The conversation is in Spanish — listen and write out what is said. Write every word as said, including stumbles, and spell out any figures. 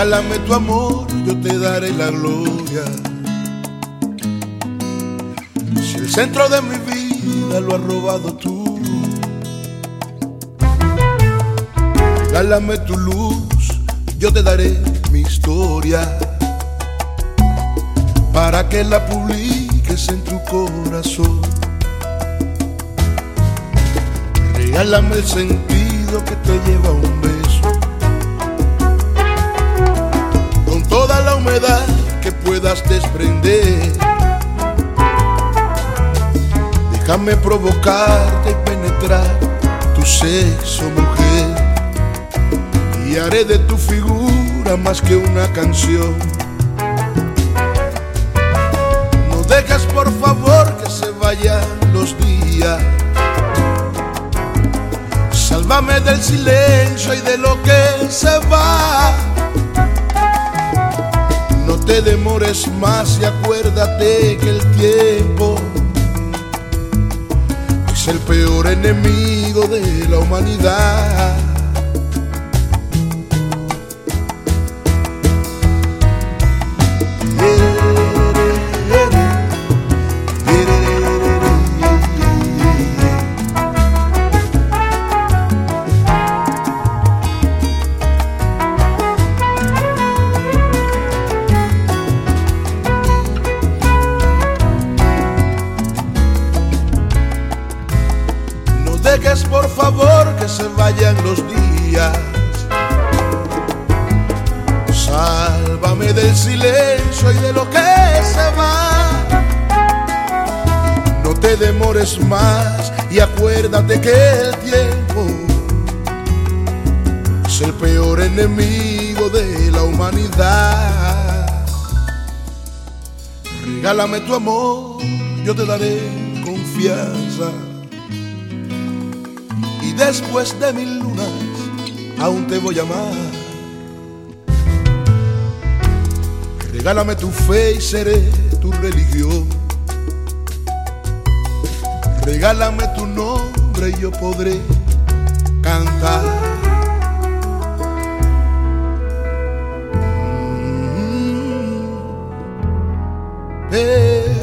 Regálame tu amor, yo te daré la gloria. Si el centro de mi vida lo has robado tú, regálame tu luz, yo te daré mi historia, para que la publiques en tu corazón. Regálame el sentido que te lleva a un beso, con toda la humedad que puedas desprender. Déjame provocarte y penetrar tu sexo, mujer, y haré de tu figura más que una canción. No dejes por favor que se vayan los días, sálvame del silencio y de lo que se va. No te demores más y acuérdate que el tiempo es el peor enemigo de la humanidad. Dejes por favor que se vayan los días, sálvame del silencio y de lo que se va. No te demores más y acuérdate que el tiempo es el peor enemigo de la humanidad. Regálame tu amor, yo te daré confianza, y después de mil lunas aún te voy a amar. Regálame tu fe y seré tu religión. Regálame tu nombre y yo podré cantar. Mm-hmm. eh.